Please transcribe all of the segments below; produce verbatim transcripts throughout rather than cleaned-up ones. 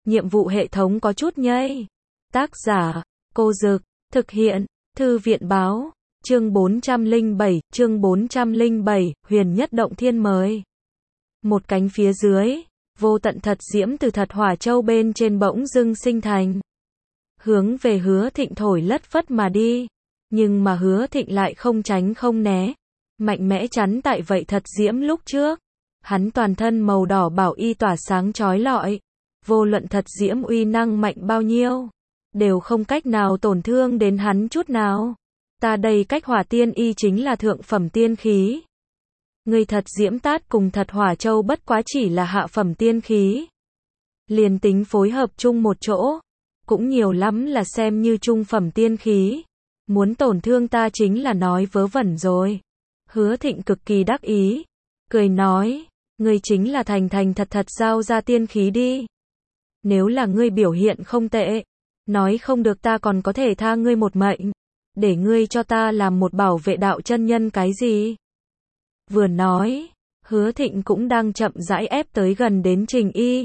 nhiệm vụ hệ thống có chút nhây. Tác giả, Cô Dực, thực hiện, Thư viện báo, chương bốn trăm lẻ bảy, chương bốn trăm lẻ bảy, huyền nhất động thiên mời. Một cánh phía dưới, vô tận thật diễm từ thật hỏa châu bên trên bỗng dưng sinh thành. Hướng về Hứa Thịnh thổi lất phất mà đi, nhưng mà Hứa Thịnh lại không tránh không né, mạnh mẽ chắn tại vậy thật diễm lúc trước. Hắn toàn thân màu đỏ bảo y tỏa sáng chói lọi, vô luận thật diễm uy năng mạnh bao nhiêu, đều không cách nào tổn thương đến hắn chút nào. Ta đây cách hỏa tiên y chính là thượng phẩm tiên khí. Người thật diễm tát cùng thật hỏa châu bất quá chỉ là hạ phẩm tiên khí. Liền tính phối hợp chung một chỗ, cũng nhiều lắm là xem như trung phẩm tiên khí. Muốn tổn thương ta chính là nói vớ vẩn rồi. Hứa Thịnh cực kỳ đắc ý, cười nói, ngươi chính là thành thành thật thật giao ra tiên khí đi. Nếu là ngươi biểu hiện không tệ, nói không được ta còn có thể tha ngươi một mệnh, để ngươi cho ta làm một bảo vệ đạo chân nhân cái gì. Vừa nói, Hứa Thịnh cũng đang chậm rãi ép tới gần đến Trình Y.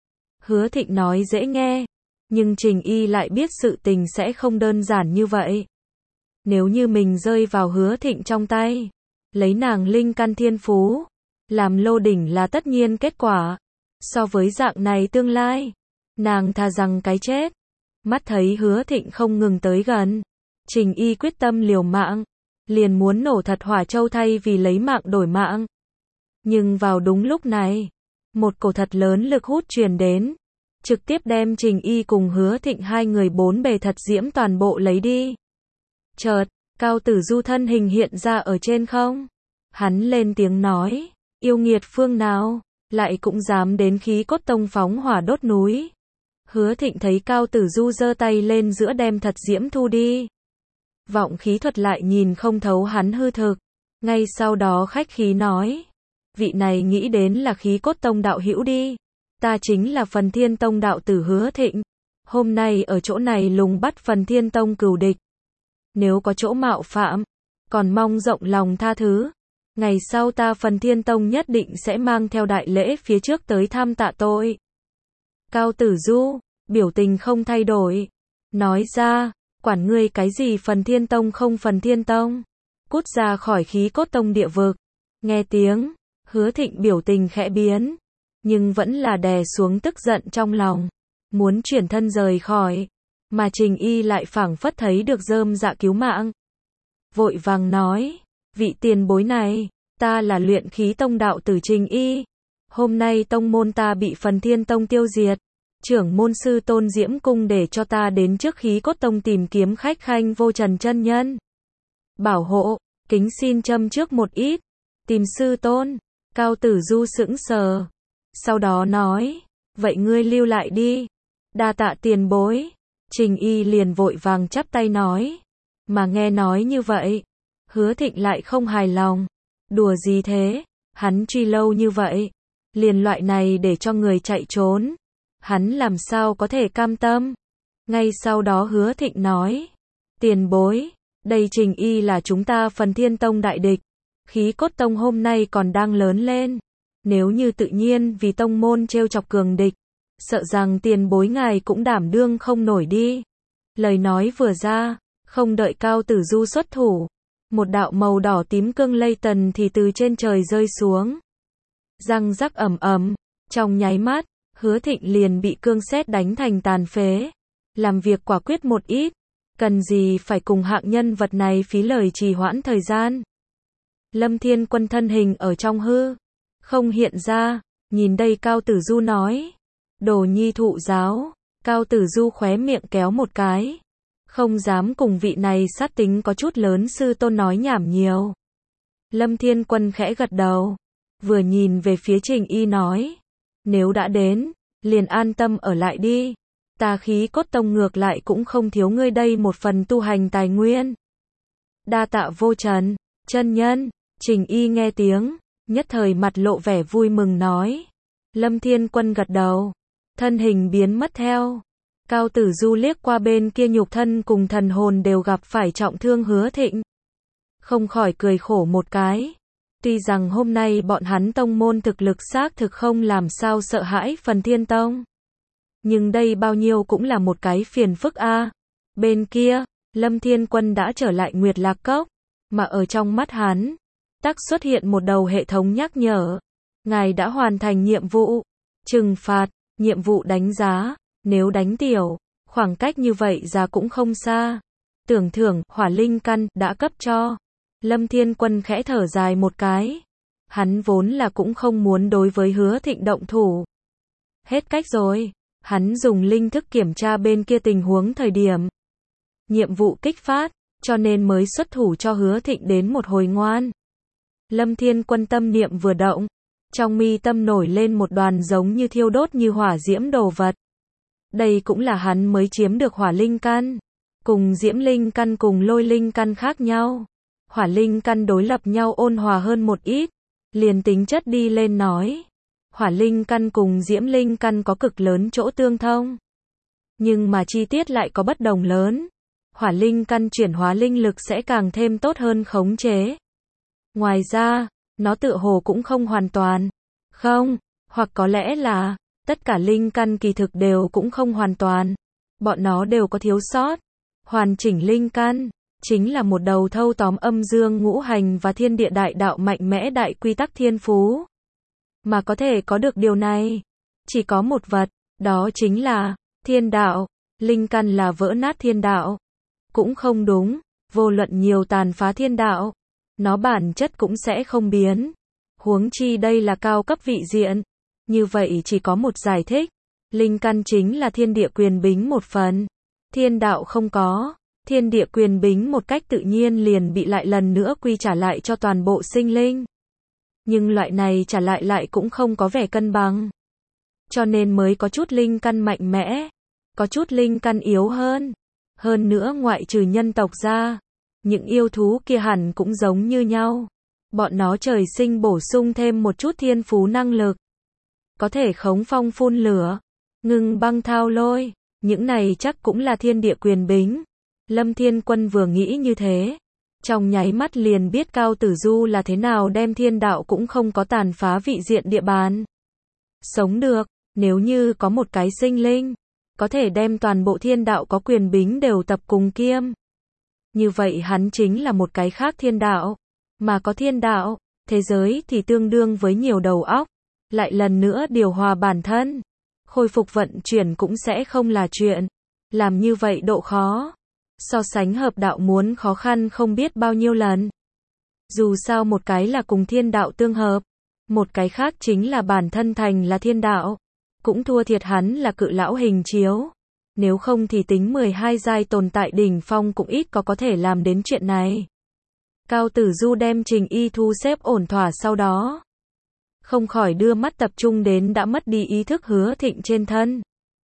Hứa Thịnh nói dễ nghe, nhưng Trình Y lại biết sự tình sẽ không đơn giản như vậy. Nếu như mình rơi vào Hứa Thịnh trong tay, lấy nàng linh căn thiên phú, làm lô đỉnh là tất nhiên kết quả. So với dạng này tương lai, nàng thà rằng cái chết. Mắt thấy Hứa Thịnh không ngừng tới gần, Trình Y quyết tâm liều mạng, liền muốn nổ thật hỏa châu thay vì lấy mạng đổi mạng. Nhưng vào đúng lúc này, một cổ thật lớn lực hút truyền đến, trực tiếp đem Trình Y cùng Hứa Thịnh hai người bốn bề thật diễm toàn bộ lấy đi. Chợt, Cao Tử Du thân hình hiện ra ở trên không. Hắn lên tiếng nói, yêu nghiệt phương nào, lại cũng dám đến Khí Cốt Tông phóng hỏa đốt núi. Hứa Thịnh thấy Cao Tử Du giơ tay lên giữa đem thật diễm thu đi. Vọng khí thuật lại nhìn không thấu hắn hư thực. Ngay sau đó khách khí nói, vị này nghĩ đến là Khí Cốt Tông đạo hữu đi. Ta chính là Phần Thiên Tông đạo tử Hứa Thịnh. Hôm nay ở chỗ này lùng bắt Phần Thiên Tông cừu địch. Nếu có chỗ mạo phạm, còn mong rộng lòng tha thứ. Ngày sau ta Phần Thiên Tông nhất định sẽ mang theo đại lễ phía trước tới thăm tạ tội. Cao Tử Du, biểu tình không thay đổi, nói ra, quản ngươi cái gì Phần Thiên Tông không Phần Thiên Tông, cút ra khỏi Khí Cốt Tông địa vực. Nghe tiếng, Hứa Thịnh biểu tình khẽ biến, nhưng vẫn là đè xuống tức giận trong lòng, muốn chuyển thân rời khỏi, mà Trình Y lại phảng phất thấy được rơm dạ cứu mạng. Vội vàng nói, vị tiền bối này, ta là Luyện Khí Tông đạo tử Trình Y. Hôm nay tông môn ta bị Phần Thiên Tông tiêu diệt. Trưởng môn sư Tôn Diễm Cung để cho ta đến trước Khí Cốt Tông tìm kiếm khách khanh vô trần chân nhân. Bảo hộ, kính xin châm trước một ít. Tìm sư tôn. Cao Tử Du sững sờ. Sau đó nói, vậy ngươi lưu lại đi. Đa tạ tiền bối. Trình Y liền vội vàng chắp tay nói. Mà nghe nói như vậy, Hứa Thịnh lại không hài lòng. Đùa gì thế, hắn truy lâu như vậy, liền loại này để cho người chạy trốn, hắn làm sao có thể cam tâm. Ngay sau đó Hứa Thịnh nói, tiền bối, đây Trình Y là chúng ta Phần Thiên Tông đại địch, Khí Cốt Tông hôm nay còn đang lớn lên, nếu như tự nhiên vì tông môn trêu chọc cường địch, sợ rằng tiền bối ngài cũng đảm đương không nổi đi. Lời nói vừa ra, không đợi Cao Tử Du xuất thủ, một đạo màu đỏ tím cương lây tần thì từ trên trời rơi xuống. Răng rắc ầm ầm, trong nháy mắt, Hứa Thịnh liền bị cương sét đánh thành tàn phế. Làm việc quả quyết một ít, cần gì phải cùng hạng nhân vật này phí lời trì hoãn thời gian. Lâm Thiên Quân thân hình ở trong hư, không hiện ra, nhìn đây Cao Tử Du nói, đồ nhi thụ giáo. Cao Tử Du khóe miệng kéo một cái, không dám cùng vị này sát tính có chút lớn sư tôn nói nhảm nhiều. Lâm Thiên Quân khẽ gật đầu, vừa nhìn về phía Trình Y nói, nếu đã đến, liền an tâm ở lại đi. Ta Khí Cốt Tông ngược lại cũng không thiếu ngươi đây một phần tu hành tài nguyên. Đa tạ vô trần, chân nhân. Trình Y nghe tiếng, nhất thời mặt lộ vẻ vui mừng nói. Lâm Thiên Quân gật đầu, thân hình biến mất theo. Cao Tử Du liếc qua bên kia nhục thân cùng thần hồn đều gặp phải trọng thương Hứa Thịnh, không khỏi cười khổ một cái. Tuy rằng hôm nay bọn hắn tông môn thực lực xác thực không làm sao sợ hãi Phần Thiên Tông, Nhưng đây bao nhiêu cũng là một cái phiền phức a. Bên kia, Lâm Thiên Quân đã trở lại Nguyệt Lạc Cốc, mà ở trong mắt hắn, tắc xuất hiện một đầu hệ thống nhắc nhở. Ngài đã hoàn thành nhiệm vụ, trừng phạt, nhiệm vụ đánh giá, nếu đánh tiểu, khoảng cách như vậy ra cũng không xa. Tưởng thưởng, hỏa linh căn, đã cấp cho. Lâm Thiên Quân khẽ thở dài một cái. Hắn vốn là cũng không muốn đối với Hứa Thịnh động thủ. Hết cách rồi, hắn dùng linh thức kiểm tra bên kia tình huống thời điểm. Nhiệm vụ kích phát, cho nên mới xuất thủ cho Hứa Thịnh đến một hồi ngoan. Lâm Thiên Quân tâm niệm vừa động, trong mi tâm nổi lên một đoàn giống như thiêu đốt như hỏa diễm đồ vật. Đây cũng là hắn mới chiếm được hỏa linh căn. Cùng diễm linh căn cùng lôi linh căn khác nhau. Hỏa linh căn đối lập nhau ôn hòa hơn một ít. Liền tính chất đi lên nói. Hỏa linh căn cùng diễm linh căn có cực lớn chỗ tương thông. Nhưng mà chi tiết lại có bất đồng lớn. Hỏa linh căn chuyển hóa linh lực sẽ càng thêm tốt hơn khống chế. Ngoài ra, nó tựa hồ cũng không hoàn toàn. Không, hoặc có lẽ là, tất cả linh căn kỳ thực đều cũng không hoàn toàn. Bọn nó đều có thiếu sót. Hoàn chỉnh linh căn, chính là một đầu thâu tóm âm dương ngũ hành và thiên địa đại đạo mạnh mẽ đại quy tắc thiên phú. Mà có thể có được điều này, chỉ có một vật, đó chính là thiên đạo. Linh căn là vỡ nát thiên đạo. Cũng không đúng, vô luận nhiều tàn phá thiên đạo, nó bản chất cũng sẽ không biến. Huống chi đây là cao cấp vị diện. Như vậy chỉ có một giải thích. Linh căn chính là thiên địa quyền bính một phần. Thiên đạo không có. Thiên địa quyền bính một cách tự nhiên liền bị lại lần nữa quy trả lại cho toàn bộ sinh linh. Nhưng loại này trả lại lại cũng không có vẻ cân bằng. Cho nên mới có chút linh căn mạnh mẽ. Có chút linh căn yếu hơn. Hơn nữa ngoại trừ nhân tộc ra. Những yêu thú kia hẳn cũng giống như nhau. Bọn nó trời sinh bổ sung thêm một chút thiên phú năng lực. Có thể khống phong phun lửa. Ngừng băng thao lôi. Những này chắc cũng là thiên địa quyền bính. Lâm Thiên Quân vừa nghĩ như thế. Trong nháy mắt liền biết Cao Tử Du là thế nào đem thiên đạo cũng không có tàn phá vị diện địa bàn. Sống được, nếu như có một cái sinh linh. Có thể đem toàn bộ thiên đạo có quyền bính đều tập cùng kiêm. Như vậy hắn chính là một cái khác thiên đạo. Mà có thiên đạo, thế giới thì tương đương với nhiều đầu óc. Lại lần nữa điều hòa bản thân. Khôi phục vận chuyển cũng sẽ không là chuyện. Làm như vậy độ khó. So sánh hợp đạo muốn khó khăn không biết bao nhiêu lần. Dù sao một cái là cùng thiên đạo tương hợp. Một cái khác chính là bản thân thành là thiên đạo. Cũng thua thiệt hắn là cự lão hình chiếu. Nếu không thì tính mười hai giai tồn tại đỉnh phong cũng ít có có thể làm đến chuyện này. Cao Tử Du đem Trình Y thu xếp ổn thỏa sau đó. Không khỏi đưa mắt tập trung đến đã mất đi ý thức Hứa Thịnh trên thân.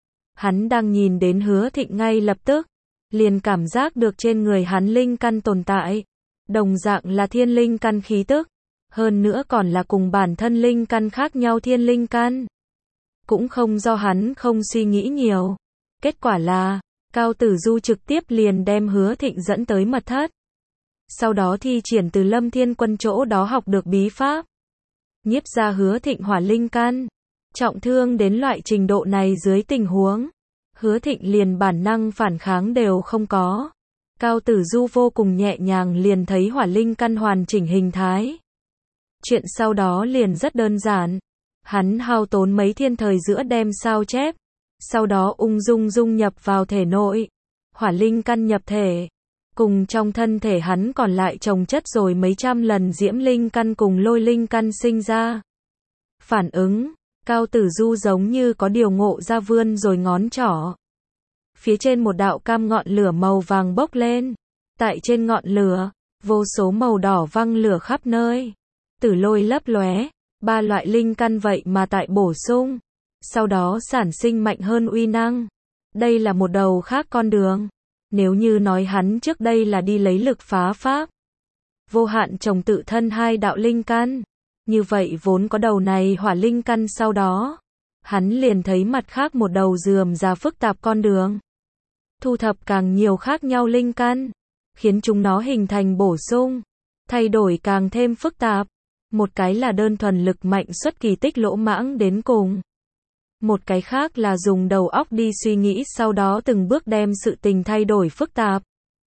Hắn đang nhìn đến Hứa Thịnh ngay lập tức. Liền cảm giác được trên người hắn linh căn tồn tại. Đồng dạng là thiên linh căn khí tức. Hơn nữa còn là cùng bản thân linh căn khác nhau thiên linh căn. Cũng không do hắn không suy nghĩ nhiều. Kết quả là, Cao Tử Du trực tiếp liền đem Hứa Thịnh dẫn tới mật thất. Sau đó thi triển từ Lâm Thiên Quân chỗ đó học được bí pháp. Nhiếp ra Hứa Thịnh hỏa linh căn. Trọng thương đến loại trình độ này dưới tình huống. Hứa Thịnh liền bản năng phản kháng đều không có. Cao Tử Du vô cùng nhẹ nhàng liền thấy hỏa linh căn hoàn chỉnh hình thái. Chuyện sau đó liền rất đơn giản. Hắn hao tốn mấy thiên thời giữa đem sao chép. Sau đó ung dung dung nhập vào thể nội. Hỏa linh căn nhập thể. Cùng trong thân thể hắn còn lại chồng chất rồi mấy trăm lần diễm linh căn cùng lôi linh căn sinh ra. Phản ứng. Cao Tử Du giống như có điều ngộ ra vươn rồi ngón trỏ. Phía trên một đạo cam ngọn lửa màu vàng bốc lên. Tại trên ngọn lửa, vô số màu đỏ văng lửa khắp nơi. Tử lôi lấp lóe, ba loại linh căn vậy mà tại bổ sung. Sau đó sản sinh mạnh hơn uy năng. Đây là một đầu khác con đường. Nếu như nói hắn trước đây là đi lấy lực phá pháp. Vô hạn trồng tự thân hai đạo linh căn. Như vậy vốn có đầu này hỏa linh căn sau đó. Hắn liền thấy mặt khác một đầu rườm rà phức tạp con đường. Thu thập càng nhiều khác nhau linh căn. Khiến chúng nó hình thành bổ sung. Thay đổi càng thêm phức tạp. Một cái là đơn thuần lực mạnh xuất kỳ tích lỗ mãng đến cùng. Một cái khác là dùng đầu óc đi suy nghĩ sau đó từng bước đem sự tình thay đổi phức tạp.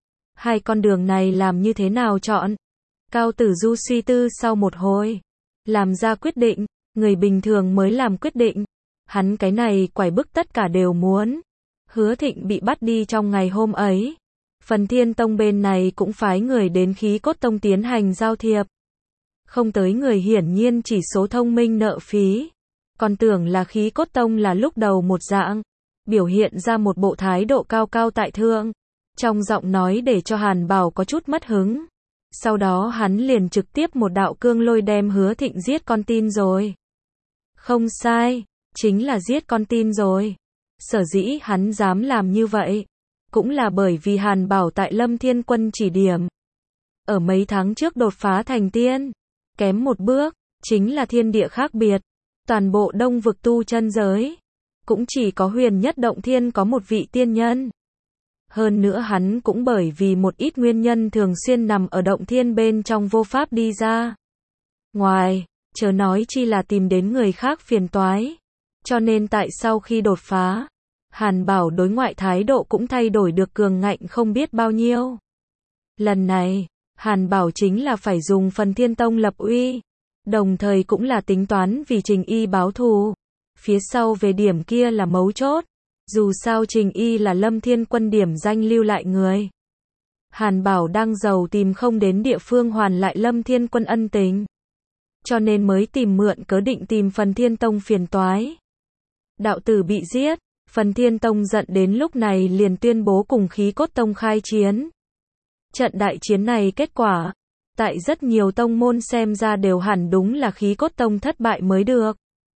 Hai con đường này làm như thế nào chọn? Cao Tử Du suy tư sau một hồi, làm ra quyết định, người bình thường mới làm quyết định. Hắn cái này quải bức tất cả đều muốn. Hứa Thịnh bị bắt đi trong ngày hôm ấy. Phần Thiên Tông bên này cũng phái người đến Khí Cốt Tông tiến hành giao thiệp. Không tới người hiển nhiên chỉ số thông minh nợ phí. Còn tưởng là Khí Cốt Tông là lúc đầu một dạng, biểu hiện ra một bộ thái độ cao cao tại thượng. Trong giọng nói để cho Hàn Bảo có chút mất hứng. Sau đó hắn liền trực tiếp một đạo cương lôi đem Hứa Thịnh giết con tin rồi. Không sai, chính là giết con tin rồi. Sở dĩ hắn dám làm như vậy, cũng là bởi vì Hàn Bảo tại Lâm Thiên Quân chỉ điểm. Ở mấy tháng trước đột phá thành tiên, kém một bước, chính là thiên địa khác biệt. Toàn bộ Đông vực tu chân giới, cũng chỉ có Huyền Nhất Động Thiên có một vị tiên nhân. Hơn nữa hắn cũng bởi vì một ít nguyên nhân thường xuyên nằm ở động thiên bên trong vô pháp đi ra. Ngoài, chớ nói chi là tìm đến người khác phiền toái. Cho nên tại sau khi đột phá, Hàn Bảo đối ngoại thái độ cũng thay đổi được cường ngạnh không biết bao nhiêu. Lần này, Hàn Bảo chính là phải dùng Phần Thiên Tông lập uy, đồng thời cũng là tính toán vì Trình Y báo thù. Phía sau về điểm kia là mấu chốt. Dù sao Trình Y là Lâm Thiên Quân điểm danh lưu lại người. Hàn Bảo đang giàu tìm không đến địa phương hoàn lại Lâm Thiên Quân ân tình. Cho nên mới tìm mượn cớ định tìm Phần Thiên Tông phiền toái. Đạo tử bị giết, Phần Thiên Tông giận đến lúc này liền tuyên bố cùng Khí Cốt Tông khai chiến. Trận đại chiến này kết quả, tại rất nhiều tông môn xem ra đều hẳn đúng là Khí Cốt Tông thất bại mới được.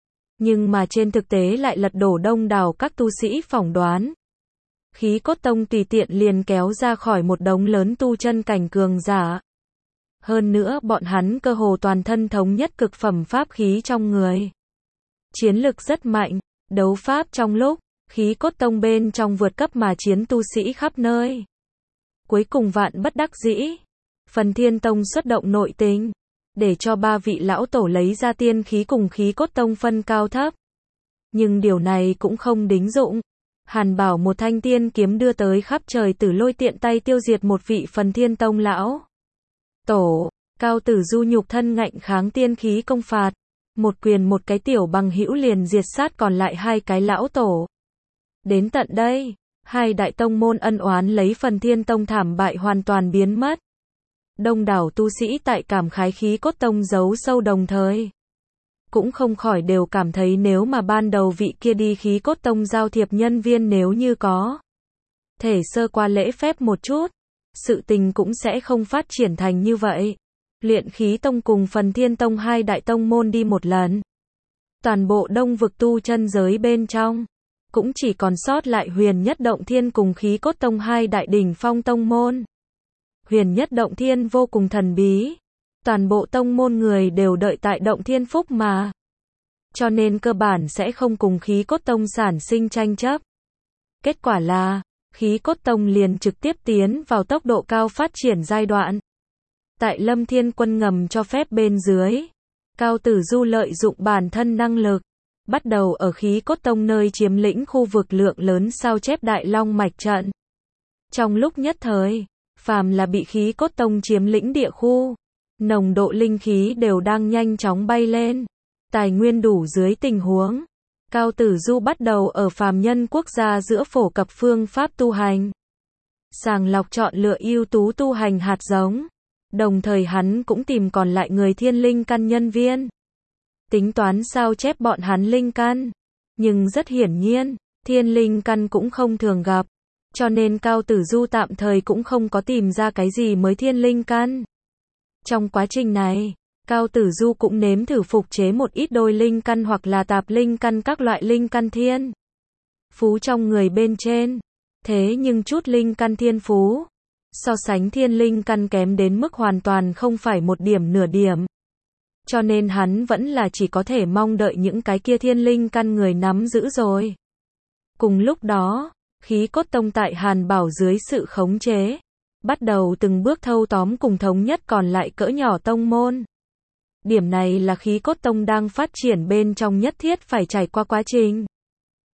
Nhưng mà trên thực tế lại lật đổ đông đảo các tu sĩ phỏng đoán. Khí Cốt Tông tùy tiện liền kéo ra khỏi một đống lớn tu chân cảnh cường giả. Hơn nữa bọn hắn cơ hồ toàn thân thống nhất cực phẩm pháp khí trong người. Chiến lực rất mạnh, đấu pháp trong lúc, Khí Cốt Tông bên trong vượt cấp mà chiến tu sĩ khắp nơi. Cuối cùng vạn bất đắc dĩ, Phần Thiên Tông xuất động nội tình, để cho ba vị lão tổ lấy ra tiên khí cùng Khí Cốt Tông phân cao thấp. Nhưng điều này cũng không đính dụng. Hàn Bảo một thanh tiên kiếm đưa tới khắp trời tử lôi tiện tay tiêu diệt một vị Phần Thiên Tông lão tổ. Cao Tử Du nhục thân ngạnh kháng tiên khí công phạt. Một quyền một cái tiểu bằng hữu liền diệt sát còn lại hai cái lão tổ. Đến tận đây, hai đại tông môn ân oán lấy Phần Thiên Tông thảm bại hoàn toàn biến mất. Đông đảo tu sĩ tại cảm khái Khí Cốt Tông giấu sâu đồng thời. Cũng không khỏi đều cảm thấy nếu mà ban đầu vị kia đi Khí Cốt Tông giao thiệp nhân viên nếu như có thể sơ qua lễ phép một chút, sự tình cũng sẽ không phát triển thành như vậy. Luyện Khí Tông cùng Phần Thiên Tông hai đại tông môn đi một lần. Toàn bộ Đông vực tu chân giới bên trong, cũng chỉ còn sót lại Huyền Nhất Động Thiên cùng Khí Cốt Tông hai đại đỉnh phong tông môn. Huyền Nhất Động Thiên vô cùng thần bí. Toàn bộ tông môn người đều đợi tại Động Thiên Phúc mà. Cho nên cơ bản sẽ không cùng Khí Cốt Tông sản sinh tranh chấp. Kết quả là, Khí Cốt Tông liền trực tiếp tiến vào tốc độ cao phát triển giai đoạn. Tại Lâm Thiên Quân ngầm cho phép bên dưới, Cao Tử Du lợi dụng bản thân năng lực, bắt đầu ở Khí Cốt Tông nơi chiếm lĩnh khu vực lượng lớn sao chép Đại Long Mạch trận. Trong lúc nhất thời, phàm là bị Khí Cốt Tông chiếm lĩnh địa khu, nồng độ linh khí đều đang nhanh chóng bay lên. Tài nguyên đủ dưới tình huống, Cao Tử Du bắt đầu ở phàm nhân quốc gia giữa phổ cập phương pháp tu hành. Sàng lọc chọn lựa ưu tú tu hành hạt giống. Đồng thời hắn cũng tìm còn lại người thiên linh căn nhân viên. Tính toán sao chép bọn hắn linh căn. Nhưng rất hiển nhiên, thiên linh căn cũng không thường gặp. Cho nên Cao Tử Du tạm thời cũng không có tìm ra cái gì mới thiên linh căn. Trong quá trình này, Cao Tử Du cũng nếm thử phục chế một ít đôi linh căn hoặc là tạp linh căn các loại linh căn thiên phú trong người bên trên. Thế nhưng chút linh căn thiên phú, so sánh thiên linh căn kém đến mức hoàn toàn không phải một điểm nửa điểm. Cho nên hắn vẫn là chỉ có thể mong đợi những cái kia thiên linh căn người nắm giữ rồi. Cùng lúc đó, Khí Cốt Tông tại Hàn Bảo dưới sự khống chế, bắt đầu từng bước thâu tóm cùng thống nhất còn lại cỡ nhỏ tông môn. Điểm này là Khí Cốt Tông đang phát triển bên trong nhất thiết phải trải qua quá trình.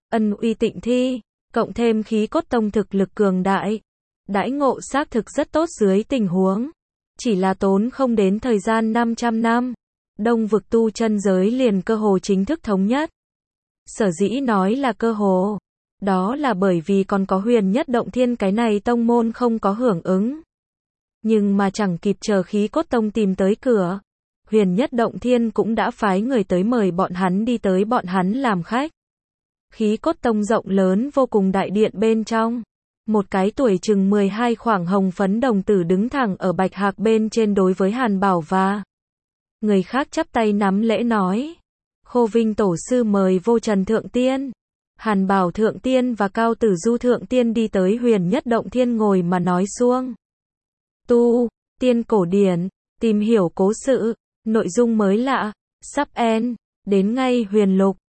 ân uy tịnh thi, cộng thêm khí cốt tông thực lực cường đại. Đãi ngộ xác thực rất tốt dưới tình huống. Chỉ là tốn không đến thời gian năm trăm năm. Đông vực tu chân giới liền cơ hồ chính thức thống nhất. Sở dĩ nói là cơ hồ. Đó là bởi vì còn có huyền nhất động thiên cái này tông môn không có hưởng ứng. Nhưng mà chẳng kịp chờ khí cốt tông tìm tới cửa. Huyền nhất động thiên cũng đã phái người tới mời bọn hắn đi tới bọn hắn làm khách. Khí cốt tông rộng lớn vô cùng đại điện bên trong. Một cái tuổi chừng mười hai khoảng hồng phấn đồng tử đứng thẳng ở bạch hạc bên trên đối với Hàn Bảo và người khác chắp tay nắm lễ nói. Khô Vinh tổ sư mời vô trần thượng tiên. Hàn Bảo thượng tiên và Cao Tử Du thượng tiên đi tới huyền nhất động thiên ngồi mà nói xuông. Tu, tiên cổ điển, tìm hiểu cố sự, nội dung mới lạ, sắp end, đến ngay huyền lục.